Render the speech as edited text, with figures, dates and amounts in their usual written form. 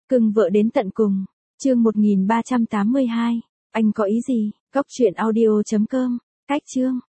Cưng vợ đến tận cùng. Chương 1382. Anh có ý gì? Cóc truyện audio.com. Cách chương.